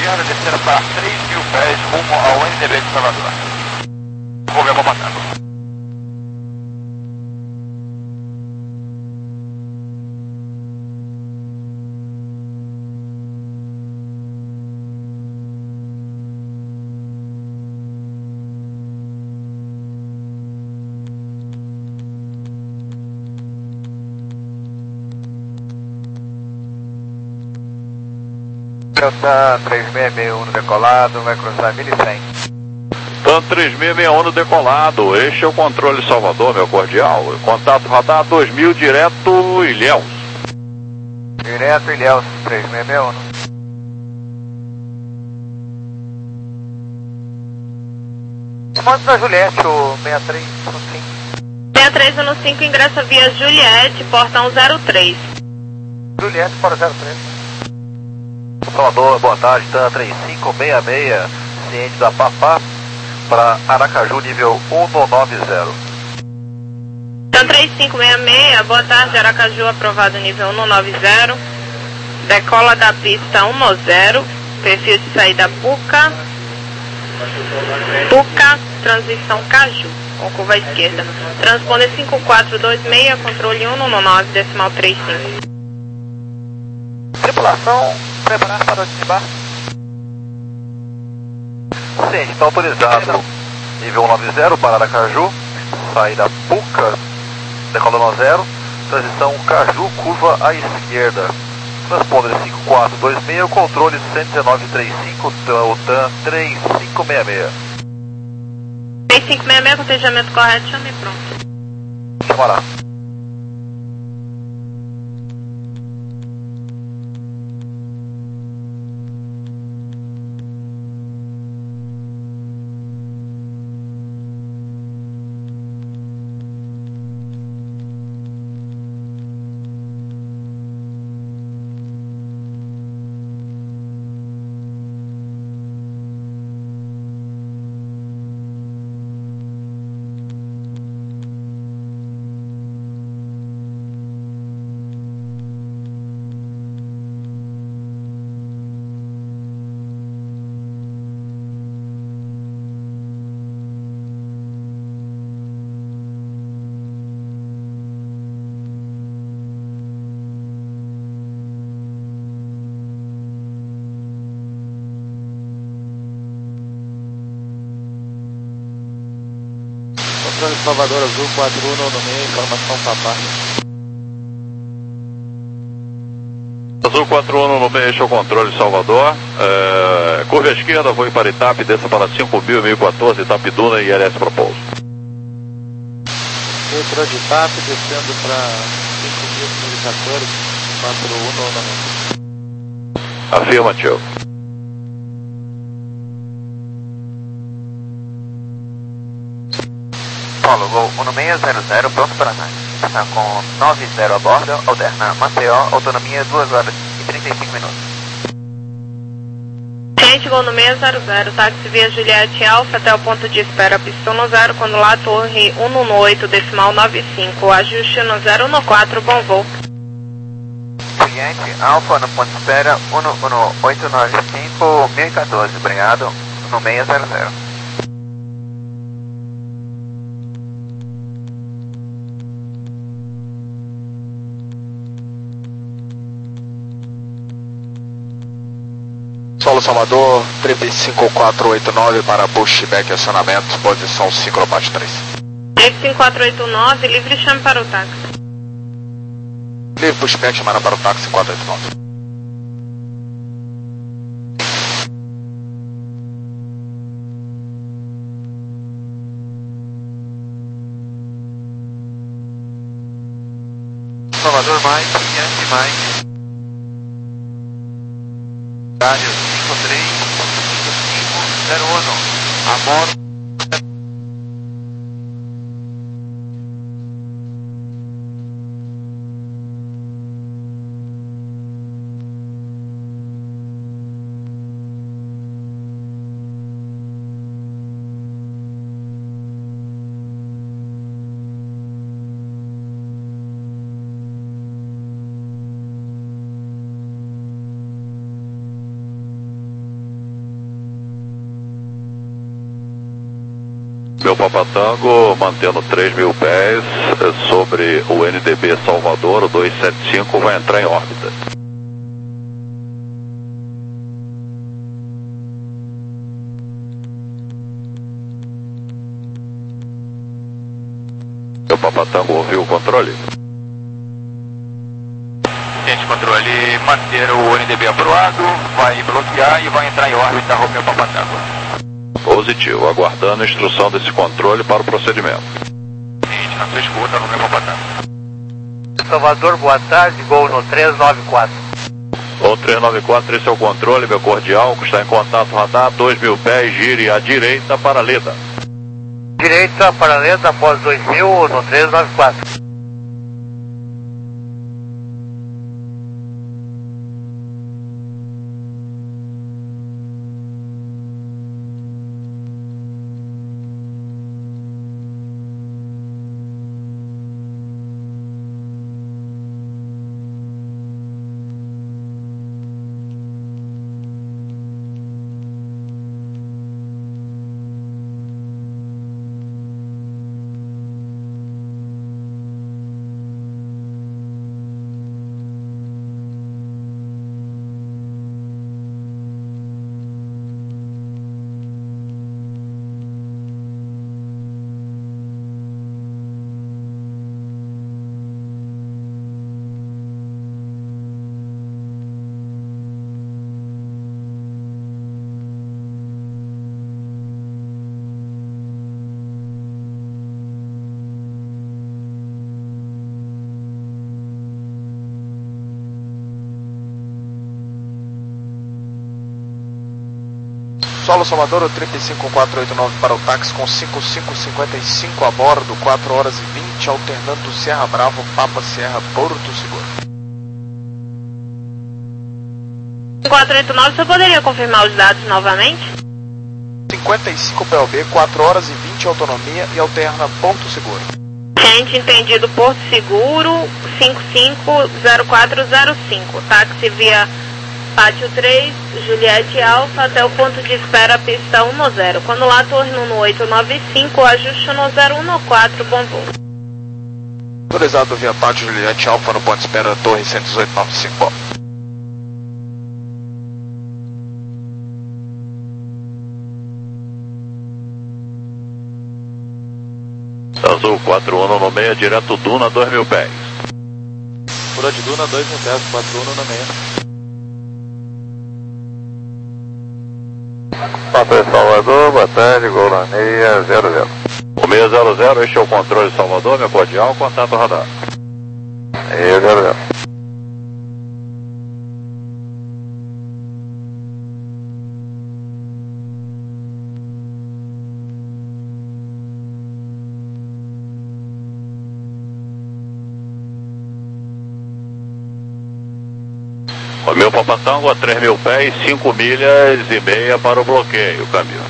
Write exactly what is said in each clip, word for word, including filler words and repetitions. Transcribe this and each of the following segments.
rodoviária, descendo para três mil pés, rumo ao N D B de Salvador. Programa passando. Delta três seis seis um no decolado, vai cruzar mil e cem. TAM três seis seis um no decolado, este é o controle Salvador, meu cordial. Contato radar dois mil, direto Ilhéus. Direto Ilhéus, três seis seis um. Comando da Juliette, o seis três um cinco. seis três um cinco, ingressa via Juliette, portão zero três. Juliette, para zero três. Salvador, boa tarde, TAM três cinco seis seis, ciente da Papá, para Aracaju, nível um nove zero. TAM três cinco seis seis, boa tarde, Aracaju, aprovado nível um nove zero. Decola da pista um zero, perfil de saída Puca. Puca, transição Caju, com curva à esquerda. Transponder cinco quatro dois seis, controle um nove, decimal três cinco. Tripulação, preparar para o desembarque. Ciente, está autorizado. Nível um nove zero para Aracaju, saída Puca, decolando zero, transição Caju, curva à esquerda. Transponder cinco quatro dois seis, controle cento e dezenove trinta e cinco, o TAM três cinco seis seis. três cinco seis seis, cotejamento correto, chame pronto. Chama lá. Controle Salvador Azul quatro um no meio, informação Papá. Azul quatro um no meio, este é o controle Salvador. É, curva à esquerda, vou para Itap, desça para cinco mil, mil e quatorze, Itapiduna e L S Propouso. Entrou de Itap, descendo para cinco mil, mil e quatorze, quatro um no meio. Afirmativo. Paulo, Gol um seis zero zero, pronto para análise. Está com nove zero a bordo, alterna Maceió, autonomia duas horas e trinta e cinco minutos. Ciente, Gol no seis zero zero, táxi via Juliette Alfa até o ponto de espera, pista no zero, quando lá torre um no oito, decimal nove cinco, ajuste no zero no quatro, bom voo. Juliette Alfa no ponto de espera um no oito nove cinco, mil e quatorze, obrigado, no seis zero zero. Solo Salvador, trip cinco quatro oito nove para pushback acionamento, posição Ciclopate três. trip cinco quatro oito nove, livre chame para o táxi. Livre pushback, chamada para o táxi quatro oito nove. Salvador Mike, Yankee Mike. Rádio cinco três cinco cinco zero um, Amor. Romeu Papa Tango, mantendo três mil pés sobre o N D B Salvador, o dois sete cinco vai entrar em órbita. O Papa Tango ouviu o controle? Gente, controle, manter o N D B aprovado, vai bloquear e vai entrar em órbita Romeu Papa Tango. Positivo, aguardando a instrução desse controle para o procedimento. Gente, na sua escuta, Romeu Papa Tango. Salvador, boa tarde, gol no três nove quatro. O três nove quatro, esse é o controle, meu cordial, que está em contato radar, dois mil pés, gire à direita para Leda. Direita para Leda, após dois mil no três nove quatro. Solo Salvador, trinta e cinco quatro oito nove para o táxi com cinco cinco cinquenta e cinco a bordo, quatro horas e vinte, alternando Serra Bravo, Papa Sierra, Porto Seguro. quatro oito nove, você poderia confirmar os dados novamente? cinquenta e cinco P O B, quatro horas e vinte, autonomia e alterna Porto Seguro. Gente, entendido, Porto Seguro, cinco cinco zero quatro zero cinco, táxi via Pátio três, Juliette Alfa, até o ponto de espera, pista um zero. Quando lá, torre no oito nove cinco, ajuste no zero um quatro, bom voo. Autorizado via Pátio Juliette Alfa no ponto de espera, torre cento e dezoito nove cinco. Azul quatro um no meia, direto Duna, dois mil pés. Fura de Duna, dois mil pés, quatro um no meia. Papa Salvador, boa tarde, gol na meia, zero zero. O meia zero zero, este é o controle Salvador, meu cordial, contato radar. Meia zero zero. O meu Papatango a três mil pés, cinco milhas e meia para o bloqueio, câmbio.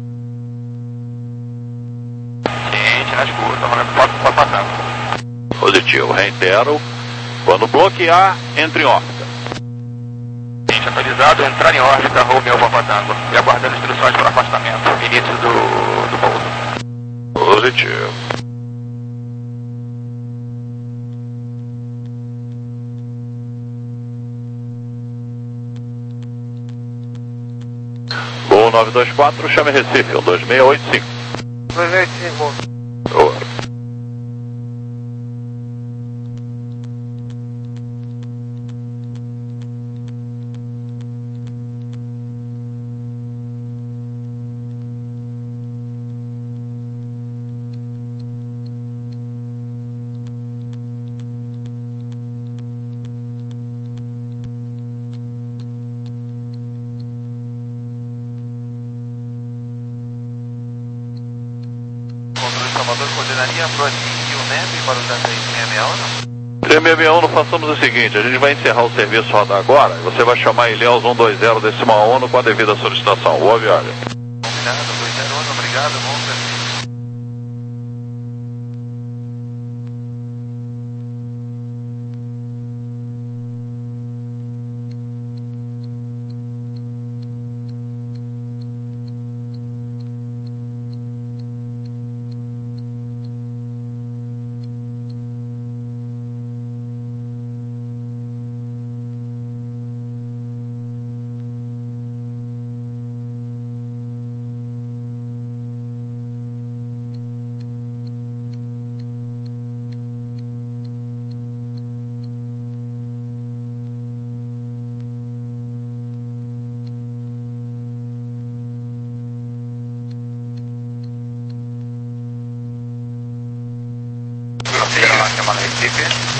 Gente, na escuta, Romeu Papa Tango. Positivo, reitero. Quando bloquear, entre em órbita. Gente, atualizado, entrar em órbita, Romeu Papa Tango. E aguardando instruções para afastamento, início do, do pouso. Positivo. Gol nove dois quatro, chame Recife, um dois seis oito cinco. dois oito cinco. Boa. Salvador, coordenaria prossiga o N E B para o três seis seis um? três seis seis um, nós façamos o seguinte, a gente vai encerrar o serviço rodar agora, você vai chamar Ilhéus um dois zero decimal um com a devida solicitação. Boa viagem. Combinado, dois zero um, obrigado, bom serviço. Recife.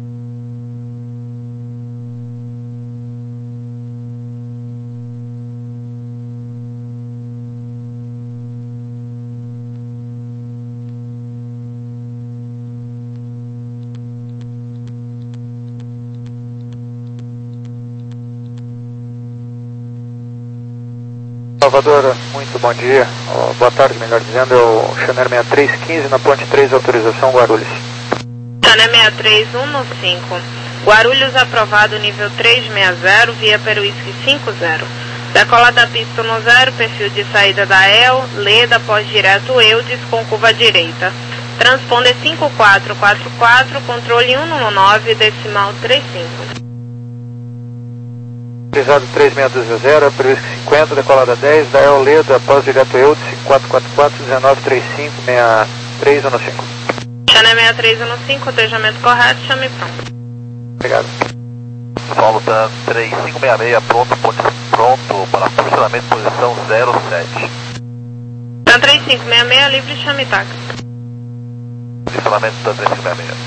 Salvador, muito bom dia, oh, boa tarde, melhor dizendo, é o Chanel sessenta e três quinze na ponte três, autorização Guarulhos. Chanel sessenta e três um no cinco, Guarulhos aprovado nível trezentos e sessenta, via Peruísque cinco zero. Decola da pista no zero, perfil de saída da E L, Leda, pós-direto Eudes com curva direita. Transponder cinco quatro quatro quatro, controle cento e nove, decimal trinta e cinco. Autorizado três seis dois zero, Peruísque cinquenta, decolada dez, da E L Leda, pós-direto Eudes, cinco quatro quatro quatro, dezenove trinta e cinco, sessenta e três um no cinco. Chanel sessenta e três um no cinco, cotejamento correto, chame pronto. Obrigado. Paulo Dan três cinco seis seis, pronto, pronto para funcionamento, posição zero sete. Dan três cinco seis seis, livre, chame táxi. Funcionamento Dan três cinco seis seis.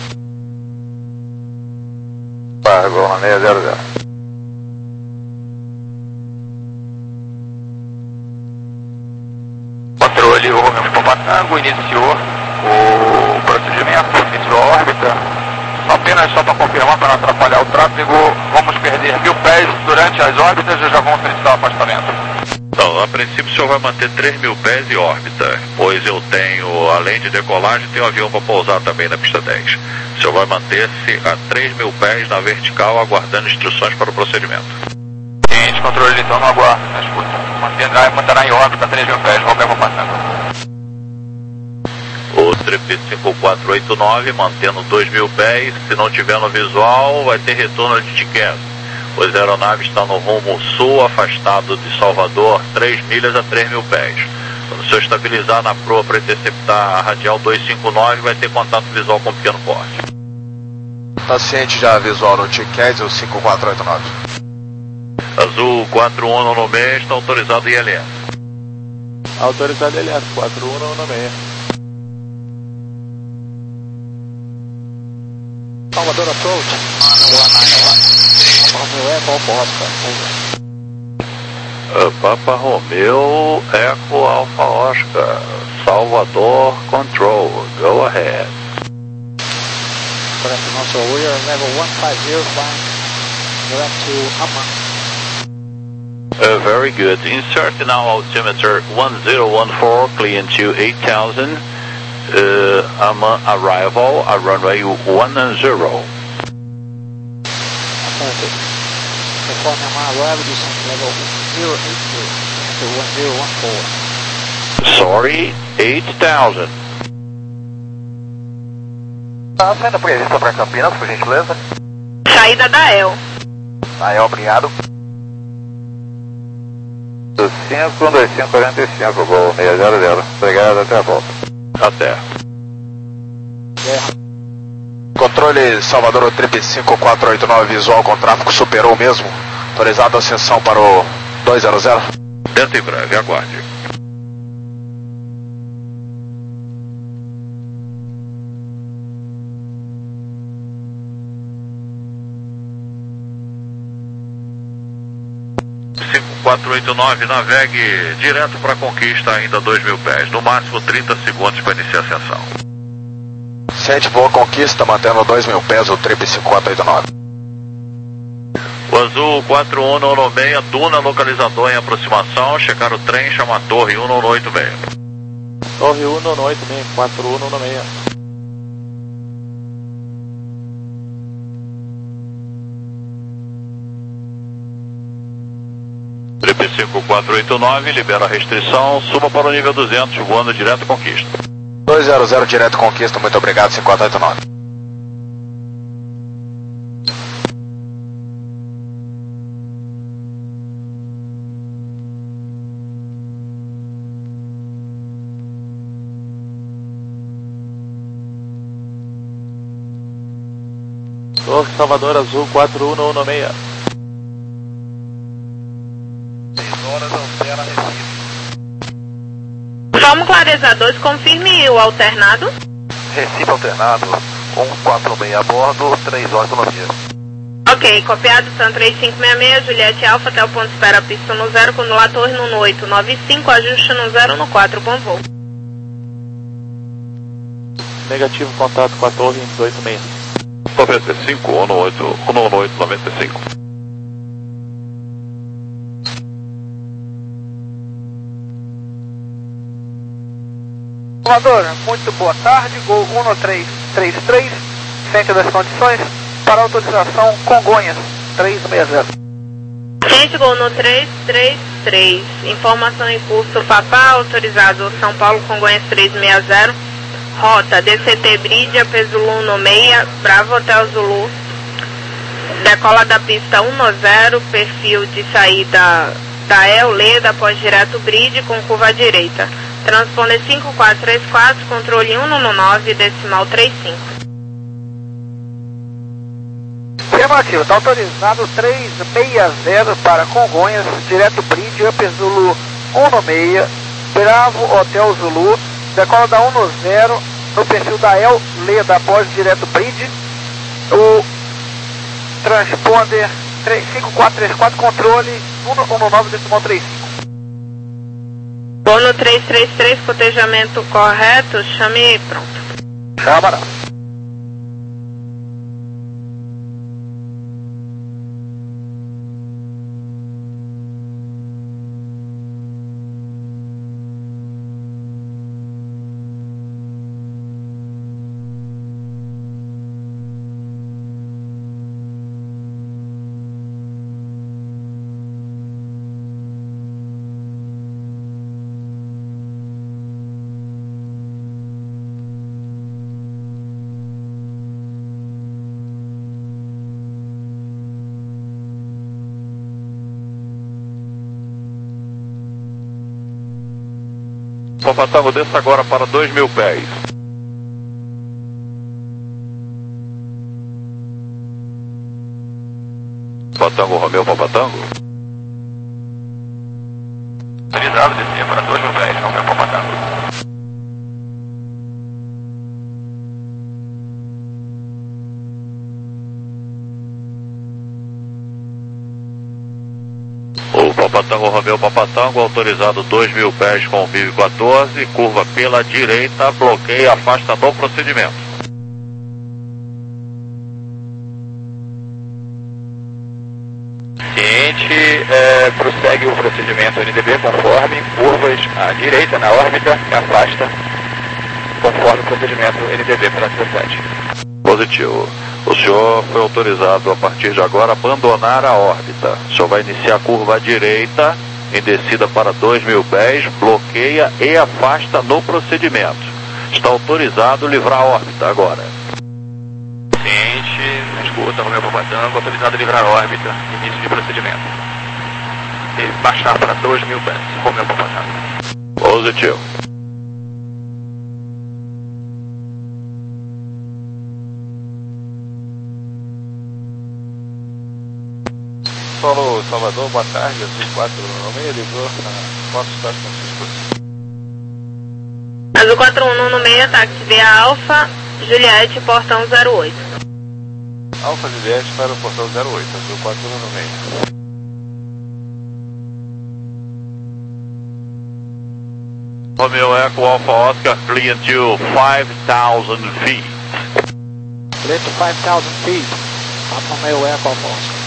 Largou na seis zero zero. Controle, o Romeo Papatango iniciou o procedimento, iniciou a órbita. Apenas só para confirmar, para não atrapalhar o tráfego, vamos perder mil pés durante as órbitas e já vamos solicitar o afastamento. Então, a princípio o senhor vai manter três mil pés em órbita, pois eu tenho, além de decolagem, tenho um avião para pousar também na pista dez. O senhor vai manter-se a três mil pés na vertical, aguardando instruções para o procedimento. Seguinte, controle, então não aguarda, na escuta. Manterá, manterá em órbita três mil pés, Romeo Papatango. O Trip cinco quatro oito nove, mantendo dois mil pés, se não tiver no visual, vai ter retorno de Tiquet, pois a aeronave está no rumo sul, afastado de Salvador, três milhas a três mil pés. Quando o senhor estabilizar na proa para interceptar a radial duzentos e cinquenta e nove, vai ter contato visual com pequeno porte. Paciente já visual no Tiquet, o cinco quatro oito nove. Azul quatro um no meio, está autorizado I L S. Autorizado I L S, quatro um no meio. Salvador approach. Romeo Eco Alfa Oscar. Papa Romeo Eco Alfa Oscar, Salvador Control, go ahead. Correct, also we are level one five zero, flying direct to Amman. Uh, very good. Insert now altimeter one zero one four, clean to eight thousand. Uh, Amman arrival at runway one zero. Affirmative. Inform Amman arrival, descent level zero eight two, enter one zero one four. Sorry, eight thousand. Tá saindo prevista para Campinas, por gentileza. Saída da E L. Aí, obrigado. cinco um dois cinco quarenta e cinco, gol seis zero zero. Obrigado, até a volta. Até. Controle Salvador, o Trip cinco quatro oito nove, visual com tráfego superou mesmo. Autorizado a ascensão para o dois zero zero. Dentro em breve, aguarde. cinco quatro oito nove, navegue direto para a conquista, ainda dois mil pés, no máximo trinta segundos para iniciar a ascensão. Sente boa conquista, mantendo dois mil pés, o Trip cinco quatro oito nove. O Azul quatro um no seis, Duna localizador em aproximação, checar o trem, chama a torre um no oito seis. Torre um no oito seis, quatro um no seis. Trip cinco quatro oito nove, libera a restrição, suba para o nível duzentos, voando direto conquista. dois zero zero direto conquista, muito obrigado, cinco quatro oito nove. Torre Salvador Azul quatro um no seis. Como clareadores, confirme o alternado. Recife alternado, um quatro seis a bordo, três horas de autonomia. Ok, copiado, Sun três cinco seis seis, Juliette Alfa até o ponto de espera, pista no zero, controlar torre no oito nove cinco, ajuste no zero no quatro, bom voo. Negativo, contato com a torre oito seis. noventa e cinco, um no oito, um no oito, noventa e cinco. Salvador, muito boa tarde, Gol um três três três, ciente das condições, para autorização Congonhas, três seis zero. Ciente Gol no três três três, informação em curso Papá, autorizado São Paulo Congonhas três seis zero, rota D C T Brídia, Peso no meia, Bravo Hotel Zulu, decola da pista um no zero, perfil de saída da El Leda, após direto Bridge com curva à direita. Transponder cinco quatro três quatro, controle um no nove, decimal trinta e cinco. Afirmativo, está autorizado três seis zero para Congonhas, direto Bridge, Upper Zulu um no meia, Bravo Hotel Zulu, decola da um no zero, no perfil da El Leda, após direto Bridge, o transponder cinco quatro três quatro, controle um no nove, decimal trinta e cinco. Vou no três três três, cotejamento correto, chame pronto. Câmara. Papatango, desça agora para dois mil pés. Papatango, Romeu, Papatango. Autorizado, descer para dois mil pés, Romeu, Papatango. O Papatango, Romeu, Papatango, autorizado dois mil pés com o M I B quatorze, curva pela direita, bloqueia, afasta no procedimento. Ciente, é, prossegue o procedimento N D B conforme curvas à direita na órbita e afasta conforme o procedimento N D B para dezessete. Positivo. O senhor foi autorizado a partir de agora a abandonar a órbita. O senhor vai iniciar a curva à direita, em descida para dois mil pés, bloqueia e afasta no procedimento. Está autorizado livrar a órbita agora. Ciente, escuta, Romeu Papatango, autorizado a livrar a órbita, início de procedimento. E baixar para dois mil pés, Romeu Papatango. Positivo. Solo Salvador, boa tarde, Azul quatro um seis, ligou na Fox quatro Francisco. Azul quatro um no meio, táxi via Alfa, Juliette, portão zero oito. Alfa Juliette para o portão zero oito, Azul quatro um no meio. Romeo Echo Alpha Oscar, clear to five thousand feet. Clear to five thousand feet. Alfa Romeo Echo Alpha Oscar.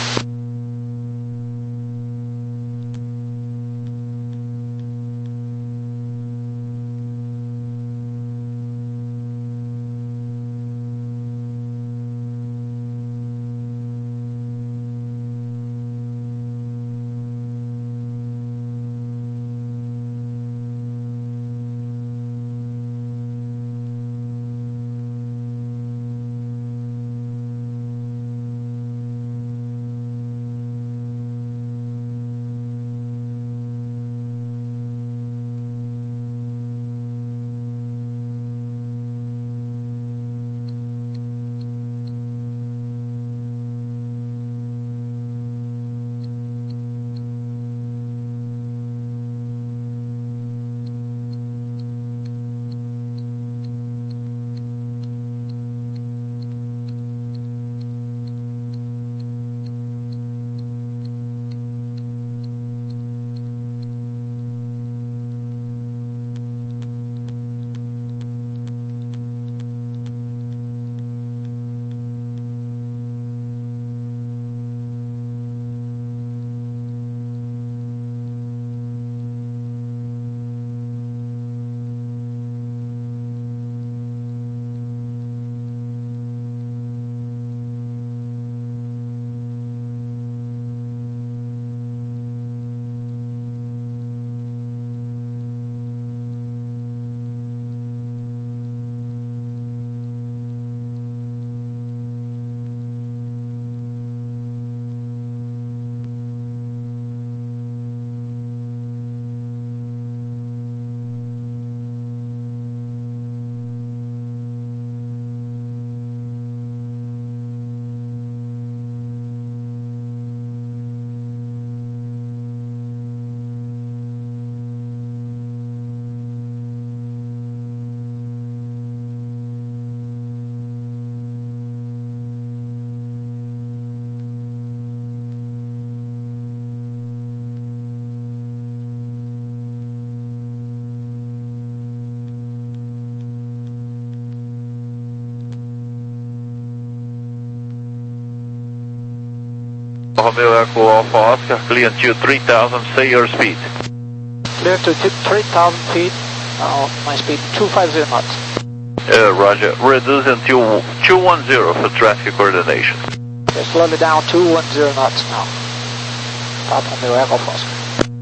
Romeo Echo Alpha Oscar, clear to three thousand, say your speed. Clear to three thousand feet, now my speed two fifty knots. Uh, Roger, reduce until two one zero for traffic coordination. Okay, slowly down, two one zero knots now. Papa Romeo Echo Alpha Oscar.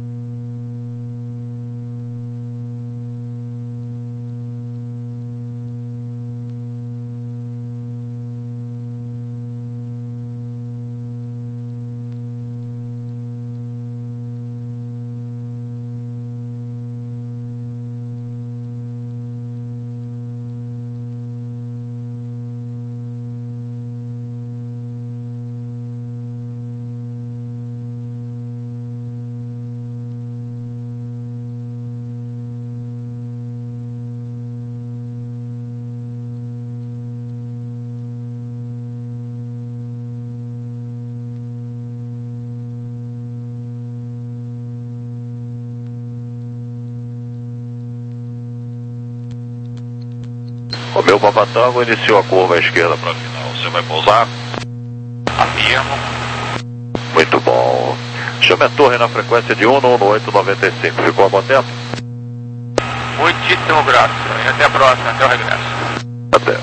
O meu Papatango iniciou a curva à esquerda para a final. Você vai pousar? Afirmo. Muito bom. Chame a torre na frequência de um um oito nove cinco. Ficou a bom tempo? Muitíssimo grato. E até a próxima, até o regresso. Até.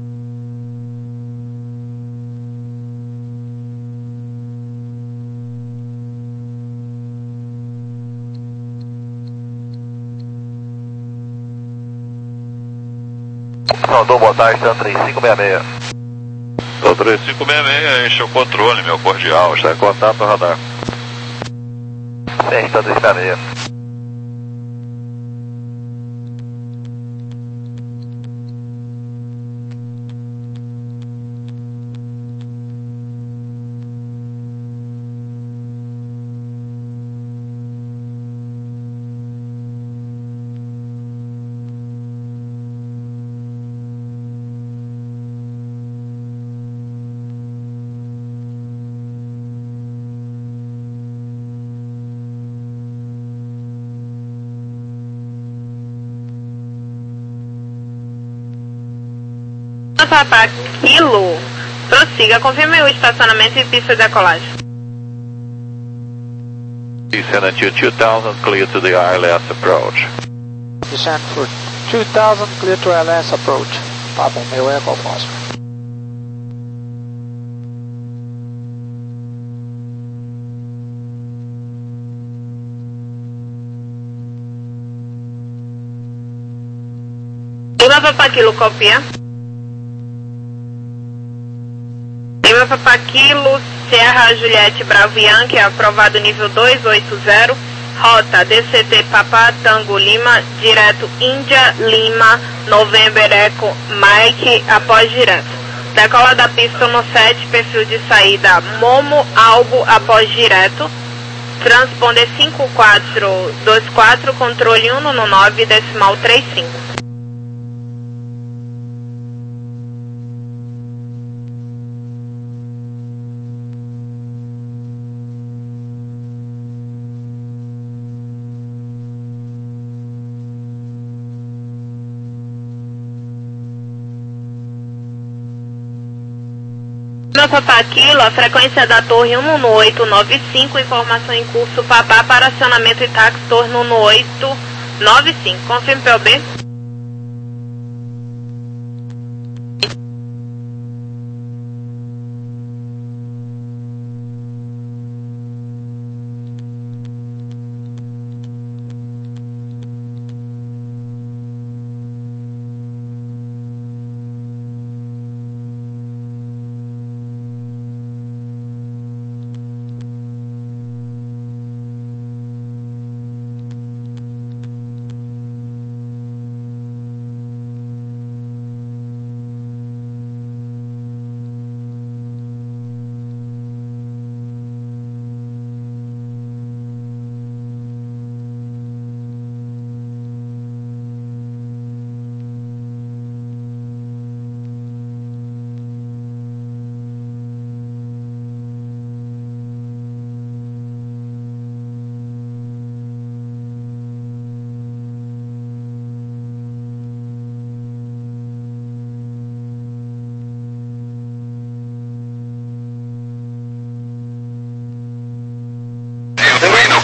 Salvador, boa tarde, São três cinco seis seis. São três cinco seis seis, enche o controle, meu cordial. Está em contato, radar. Sim, São três seis seis. Papa Kilo, prossiga, confirme o estacionamento e pista de decolagem. Descend until two thousand, clear to the I L S approach. Descend for two thousand, clear to I L S approach. Papa Romeo Echo Alpha Oscar. Lima Papa Kilo, copia. Lima Papa Kilo, Sierra Juliette Bravo Yankee, aprovado nível dois oito zero, rota D C T Papa Tango Lima, direto Índia Lima, November Echo Mike, após direto. Decola da pista no sete, perfil de saída Momo Albo, após direto. Transponder cinco quatro dois quatro, controle um no nove, decimal três cinco. Papa Kilo, a frequência da torre um um oito nove cinco, informação em curso Papá para acionamento e táxi torre um um oito nove cinco, confirme P O B.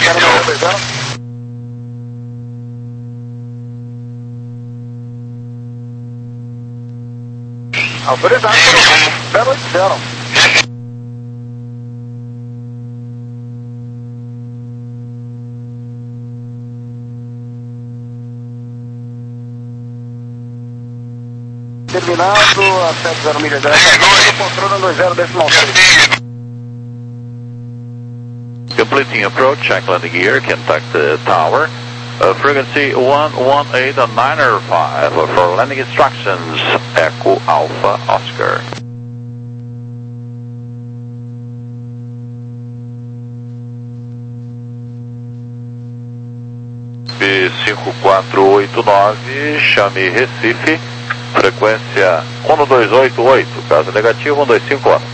Autorizado pelo zero oito zero. Terminado a sete zero milha direto, controle no dois zero decimal seis. Completing approach, check landing gear, contact the tower. Uh, frequency one one eight nine five for landing instructions, Echo Alpha Oscar. B cinco quatro oito nove, chame Recife, frequência um dois oito oito, caso negativo um dois cinco um.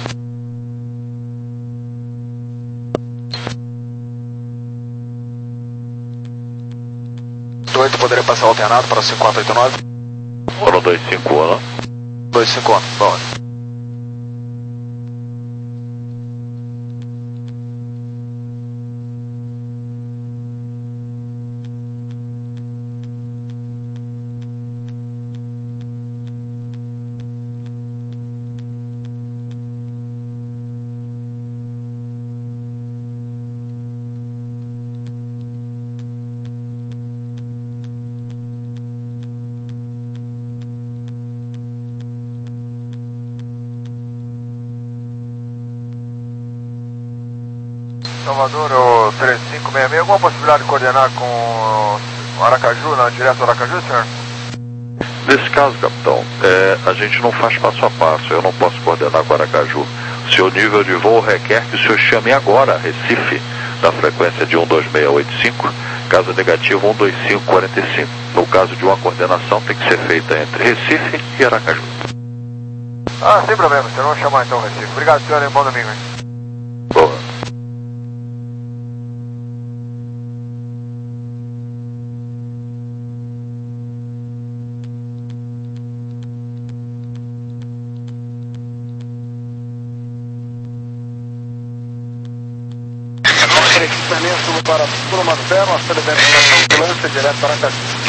oito poderia passar alternado para cinco quatro oito nove? um dois cinco um. dois cinco um, bom. Salvador, o três cinco seis seis, alguma possibilidade de coordenar com o Aracaju, na direto Aracaju, senhor? Nesse caso, capitão, é, a gente não faz passo a passo, eu não posso coordenar com Aracaju. Seu nível de voo requer que o senhor chame agora Recife, na frequência de um dois seis oito cinco, caso negativo um dois cinco quatro cinco. No caso de uma coordenação, tem que ser feita entre Recife e Aracaju. Ah, sem problema, senhor, vamos chamar então Recife. Obrigado, senhor, e bom domingo, hein? Boa. Equipamento para Turma Zero, acelerando a ambulância direto para Aracaju.